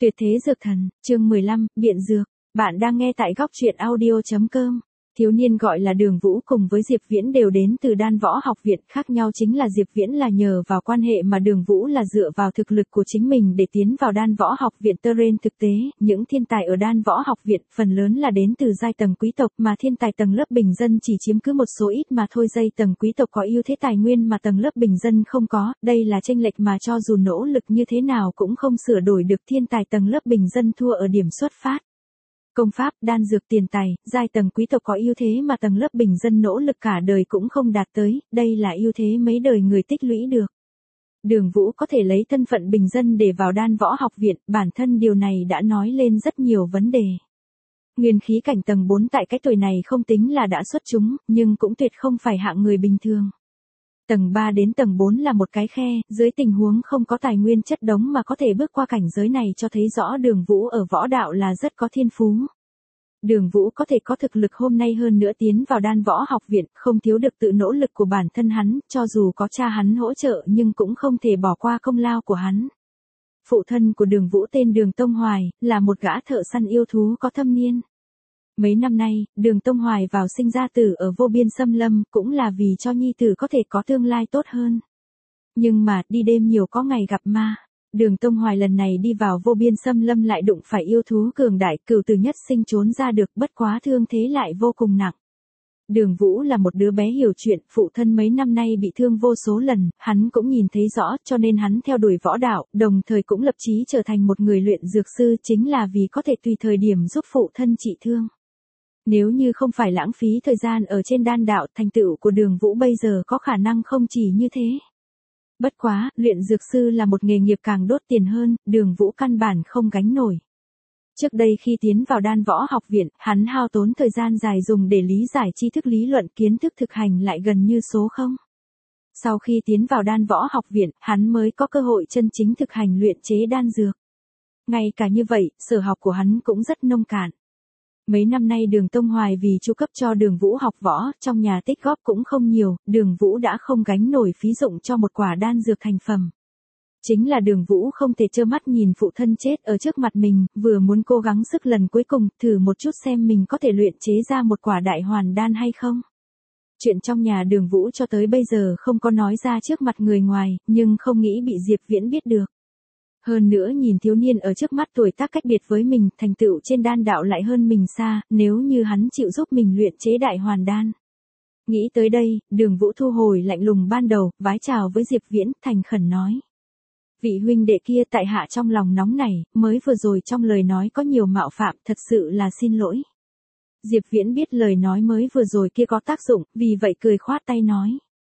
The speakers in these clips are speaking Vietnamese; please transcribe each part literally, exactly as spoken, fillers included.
Tuyệt thế dược thần, chương mười lăm, biện dược. Bạn đang nghe tại góc truyện audio chấm com. Thiếu niên gọi là Đường Vũ cùng với Diệp Viễn đều đến từ Đan Võ Học Viện, khác nhau chính là Diệp Viễn là nhờ vào quan hệ mà Đường Vũ là dựa vào thực lực của chính mình để tiến vào Đan Võ Học Viện. Trên thực tế, những thiên tài ở Đan Võ Học Viện phần lớn là đến từ giai tầng quý tộc, mà thiên tài tầng lớp bình dân chỉ chiếm cứ một số ít mà thôi. Giai tầng quý tộc có ưu thế tài nguyên mà tầng lớp bình dân không có, đây là chênh lệch mà cho dù nỗ lực như thế nào cũng không sửa đổi được. Thiên tài tầng lớp bình dân thua ở điểm xuất phát. Công pháp, đan dược, tiền tài, giai tầng quý tộc có ưu thế mà tầng lớp bình dân nỗ lực cả đời cũng không đạt tới, đây là ưu thế mấy đời người tích lũy được. Đường Vũ có thể lấy thân phận bình dân để vào Đan Võ Học Viện, bản thân điều này đã nói lên rất nhiều vấn đề. Nguyên khí cảnh tầng bốn tại cái tuổi này không tính là đã xuất chúng, nhưng cũng tuyệt không phải hạng người bình thường. Tầng ba đến tầng bốn là một cái khe, dưới tình huống không có tài nguyên chất đống mà có thể bước qua cảnh giới này cho thấy rõ Đường Vũ ở võ đạo là rất có thiên phú. Đường Vũ có thể có thực lực hôm nay hơn nữa tiến vào Đan Võ Học Viện, không thiếu được tự nỗ lực của bản thân hắn, cho dù có cha hắn hỗ trợ nhưng cũng không thể bỏ qua công lao của hắn. Phụ thân của Đường Vũ tên Đường Tông Hoài, là một gã thợ săn yêu thú có thâm niên. Mấy năm nay, Đường Tông Hoài vào sinh ra tử ở vô biên xâm lâm, cũng là vì cho nhi tử có thể có tương lai tốt hơn. Nhưng mà, đi đêm nhiều có ngày gặp ma. Đường Tông Hoài lần này đi vào vô biên xâm lâm lại đụng phải yêu thú cường đại, cửu tử nhất sinh trốn ra được, bất quá thương thế lại vô cùng nặng. Đường Vũ là một đứa bé hiểu chuyện, phụ thân mấy năm nay bị thương vô số lần, hắn cũng nhìn thấy rõ, cho nên hắn theo đuổi võ đạo, đồng thời cũng lập chí trở thành một người luyện dược sư, chính là vì có thể tùy thời điểm giúp phụ thân trị thương. Nếu như không phải lãng phí thời gian ở trên đan đạo, thành tựu của Đường Vũ bây giờ có khả năng không chỉ như thế. Bất quá, luyện dược sư là một nghề nghiệp càng đốt tiền hơn, Đường Vũ căn bản không gánh nổi. Trước đây khi tiến vào Đan Võ Học Viện, hắn hao tốn thời gian dài dùng để lý giải tri thức lý luận, kiến thức thực hành lại gần như số không. Sau khi tiến vào Đan Võ Học Viện, hắn mới có cơ hội chân chính thực hành luyện chế đan dược. Ngay cả như vậy, sở học của hắn cũng rất nông cạn. Mấy năm nay Đường Tông Hoài vì chu cấp cho Đường Vũ học võ, trong nhà tích góp cũng không nhiều, Đường Vũ đã không gánh nổi phí dụng cho một quả đan dược thành phẩm. Chính là Đường Vũ không thể trơ mắt nhìn phụ thân chết ở trước mặt mình, vừa muốn cố gắng sức lần cuối cùng, thử một chút xem mình có thể luyện chế ra một quả đại hoàn đan hay không. Chuyện trong nhà Đường Vũ cho tới bây giờ không có nói ra trước mặt người ngoài, nhưng không nghĩ bị Diệp Viễn biết được. Hơn nữa nhìn thiếu niên ở trước mắt tuổi tác cách biệt với mình, thành tựu trên đan đạo lại hơn mình xa, nếu như hắn chịu giúp mình luyện chế đại hoàn đan. Nghĩ tới đây, Đường Vũ thu hồi lạnh lùng ban đầu, vái chào với Diệp Viễn, thành khẩn nói. Vị huynh đệ kia tại hạ trong lòng nóng này, mới vừa rồi trong lời nói có nhiều mạo phạm, thật sự là xin lỗi. Diệp Viễn biết lời nói mới vừa rồi kia có tác dụng, vì vậy cười khoát tay nói.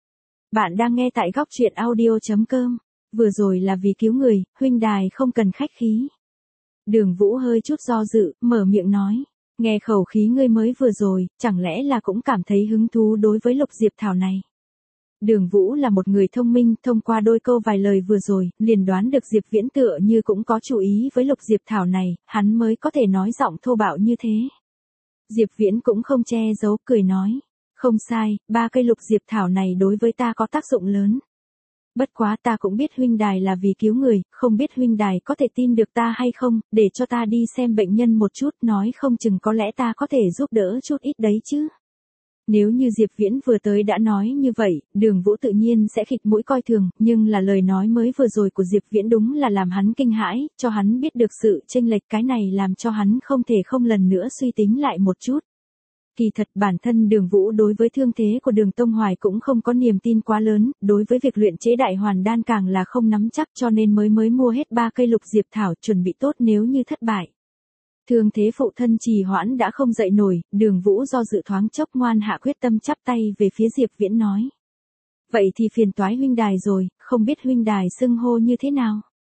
Bạn đang nghe tại góc truyện audio chấm com. Vừa rồi là vì cứu người, huynh đài không cần khách khí. Đường Vũ hơi chút do dự, mở miệng nói. Nghe khẩu khí ngươi mới vừa rồi, chẳng lẽ là cũng cảm thấy hứng thú đối với Lục Diệp Thảo này. Đường Vũ là một người thông minh, thông qua đôi câu vài lời vừa rồi, liền đoán được Diệp Viễn tựa như cũng có chú ý với Lục Diệp Thảo này, hắn mới có thể nói giọng thô bạo như thế. Diệp Viễn cũng không che giấu, cười nói. Không sai, ba cây Lục Diệp Thảo này đối với ta có tác dụng lớn. Bất quá ta cũng biết huynh đài là vì cứu người, không biết huynh đài có thể tin được ta hay không, để cho ta đi xem bệnh nhân một chút, nói không chừng có lẽ ta có thể giúp đỡ chút ít đấy chứ. Nếu như Diệp Viễn vừa tới đã nói như vậy, Đường Vũ tự nhiên sẽ khịt mũi coi thường, nhưng là lời nói mới vừa rồi của Diệp Viễn đúng là làm hắn kinh hãi, cho hắn biết được sự chênh lệch, cái này làm cho hắn không thể không lần nữa suy tính lại một chút. Kỳ thật bản thân Đường Vũ đối với thương thế của Đường Tông Hoài cũng không có niềm tin quá lớn, đối với việc luyện chế đại hoàn đan càng là không nắm chắc, cho nên mới mới mua hết ba cây Lục Diệp Thảo chuẩn bị tốt nếu như thất bại. Thương thế phụ thân trì hoãn đã không dậy nổi, Đường Vũ do dự thoáng chốc ngoan hạ quyết tâm chắp tay về phía Diệp Viễn nói. Vậy thì phiền toái huynh đài rồi, không biết huynh đài xưng hô như thế nào?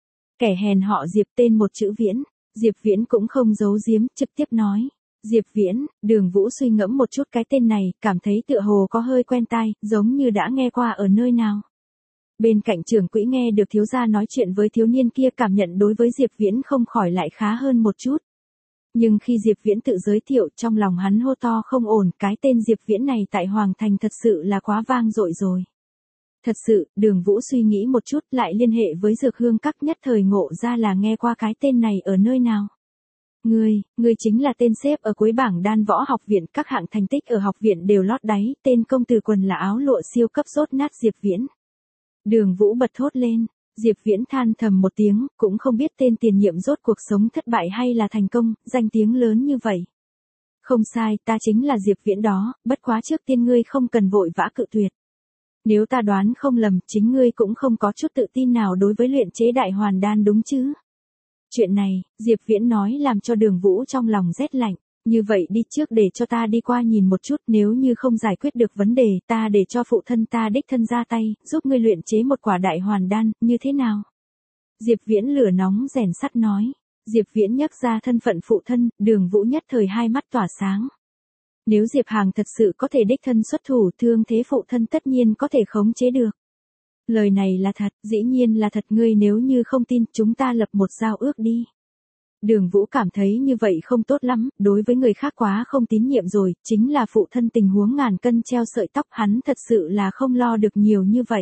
Kẻ hèn họ Diệp tên một chữ Viễn, Diệp Viễn cũng không giấu giếm, trực tiếp nói. Diệp Viễn, Đường Vũ suy ngẫm một chút cái tên này, cảm thấy tựa hồ có hơi quen tai, giống như đã nghe qua ở nơi nào. Bên cạnh trưởng quỹ nghe được thiếu gia nói chuyện với thiếu niên kia, cảm nhận đối với Diệp Viễn không khỏi lại khá hơn một chút. Nhưng khi Diệp Viễn tự giới thiệu, trong lòng hắn hô to không ổn, cái tên Diệp Viễn này tại Hoàng Thành thật sự là quá vang dội rồi. Thật sự, Đường Vũ suy nghĩ một chút lại liên hệ với Dược Hương Các, nhất thời ngộ ra là nghe qua cái tên này ở nơi nào. Ngươi, ngươi chính là tên xếp ở cuối bảng đan võ học viện, các hạng thành tích ở học viện đều lót đáy, tên công tử quần là áo lụa siêu cấp rốt nát Diệp Viễn. Đường Vũ bật thốt lên, Diệp Viễn than thầm một tiếng, cũng không biết tên tiền nhiệm rốt cuộc sống thất bại hay là thành công, danh tiếng lớn như vậy. Không sai, ta chính là Diệp Viễn đó, bất quá trước tiên ngươi không cần vội vã cự tuyệt. Nếu ta đoán không lầm, chính ngươi cũng không có chút tự tin nào đối với luyện chế đại hoàn đan đúng chứ? Chuyện này, Diệp Viễn nói làm cho Đường Vũ trong lòng rét lạnh. Như vậy đi, trước để cho ta đi qua nhìn một chút, nếu như không giải quyết được vấn đề, ta để cho phụ thân ta đích thân ra tay, giúp ngươi luyện chế một quả đại hoàn đan, như thế nào? Diệp Viễn lửa nóng rèn sắt nói. Diệp Viễn nhắc ra thân phận phụ thân, Đường Vũ nhất thời hai mắt tỏa sáng. Nếu Diệp Hàng thật sự có thể đích thân xuất thủ, thương thế phụ thân tất nhiên có thể khống chế được. Lời này là thật, dĩ nhiên là thật, ngươi nếu như không tin, chúng ta lập một giao ước đi. Đường Vũ cảm thấy như vậy không tốt lắm, đối với người khác quá không tín nhiệm rồi, chính là phụ thân tình huống ngàn cân treo sợi tóc, hắn thật sự là không lo được nhiều như vậy.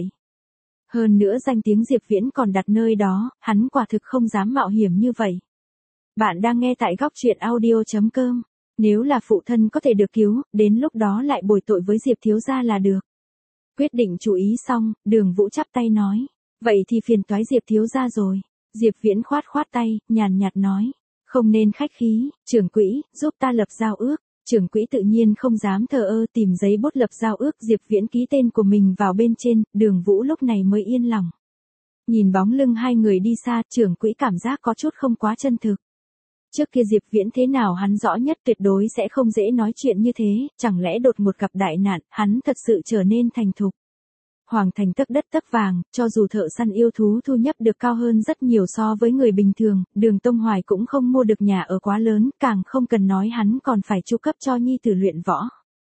Hơn nữa danh tiếng Diệp Viễn còn đặt nơi đó, hắn quả thực không dám mạo hiểm như vậy. Bạn đang nghe tại góc truyện audio chấm com. Nếu là phụ thân có thể được cứu, đến lúc đó lại bồi tội với Diệp thiếu gia là được. Quyết định chú ý xong, Đường Vũ chắp tay nói. Vậy thì phiền toái Diệp thiếu gia rồi. Diệp Viễn khoát khoát tay, nhàn nhạt nói. Không nên khách khí, trưởng quỹ, giúp ta lập giao ước. Trưởng quỹ tự nhiên không dám thờ ơ, tìm giấy bút lập giao ước, Diệp Viễn ký tên của mình vào bên trên, Đường Vũ lúc này mới yên lòng. Nhìn bóng lưng hai người đi xa, trưởng quỹ cảm giác có chút không quá chân thực. Trước kia Diệp Viễn thế nào hắn rõ nhất, tuyệt đối sẽ không dễ nói chuyện như thế, chẳng lẽ đột ngột gặp đại nạn, hắn thật sự trở nên thành thục. Hoàng thành tấc đất tấc vàng, cho dù thợ săn yêu thú thu nhập được cao hơn rất nhiều so với người bình thường, Đường Tông Hoài cũng không mua được nhà ở quá lớn, càng không cần nói hắn còn phải chu cấp cho nhi tử luyện võ.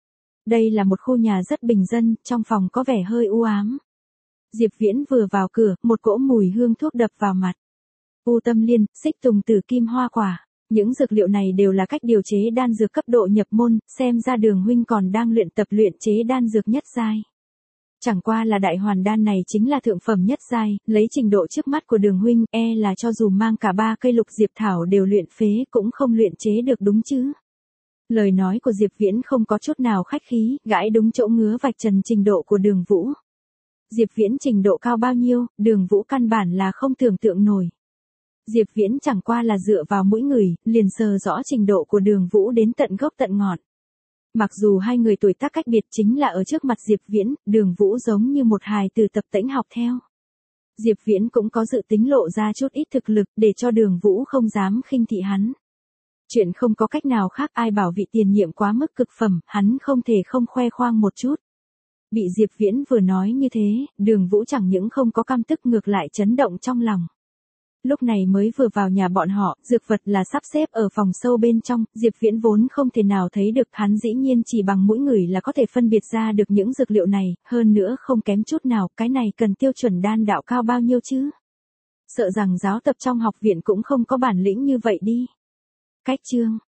Đây là một khu nhà rất bình dân, trong phòng có vẻ hơi u ám. Diệp Viễn vừa vào cửa, một cỗ mùi hương thuốc đập vào mặt. U tâm liên, xích tùng tử, kim hoa quả. Những dược liệu này đều là cách điều chế đan dược cấp độ nhập môn, xem ra Đường huynh còn đang luyện tập luyện chế đan dược nhất giai. Chẳng qua là đại hoàn đan này chính là thượng phẩm nhất giai, lấy trình độ trước mắt của Đường huynh, e là cho dù mang cả ba cây lục diệp thảo đều luyện phế cũng không luyện chế được đúng chứ. Lời nói của Diệp Viễn không có chút nào khách khí, gãi đúng chỗ ngứa vạch trần trình độ của Đường Vũ. Diệp Viễn trình độ cao bao nhiêu, Đường Vũ căn bản là không tưởng tượng nổi. Diệp Viễn chẳng qua là dựa vào mũi người, liền sờ rõ trình độ của Đường Vũ đến tận gốc tận ngọn. Mặc dù hai người tuổi tác cách biệt, chính là ở trước mặt Diệp Viễn, Đường Vũ giống như một hài tử tập tễnh học theo. Diệp Viễn cũng có dự tính lộ ra chút ít thực lực, để cho Đường Vũ không dám khinh thị hắn. Chuyện không có cách nào khác, ai bảo vị tiền nhiệm quá mức cực phẩm, hắn không thể không khoe khoang một chút. Bị Diệp Viễn vừa nói như thế, Đường Vũ chẳng những không có căm tức, ngược lại chấn động trong lòng. Lúc này mới vừa vào nhà bọn họ, dược vật là sắp xếp ở phòng sâu bên trong, Diệp Viễn vốn không thể nào thấy được, hắn dĩ nhiên chỉ bằng mũi ngửi là có thể phân biệt ra được những dược liệu này, hơn nữa không kém chút nào, cái này cần tiêu chuẩn đan đạo cao bao nhiêu chứ? Sợ rằng giáo tập trong học viện cũng không có bản lĩnh như vậy đi. Cách chương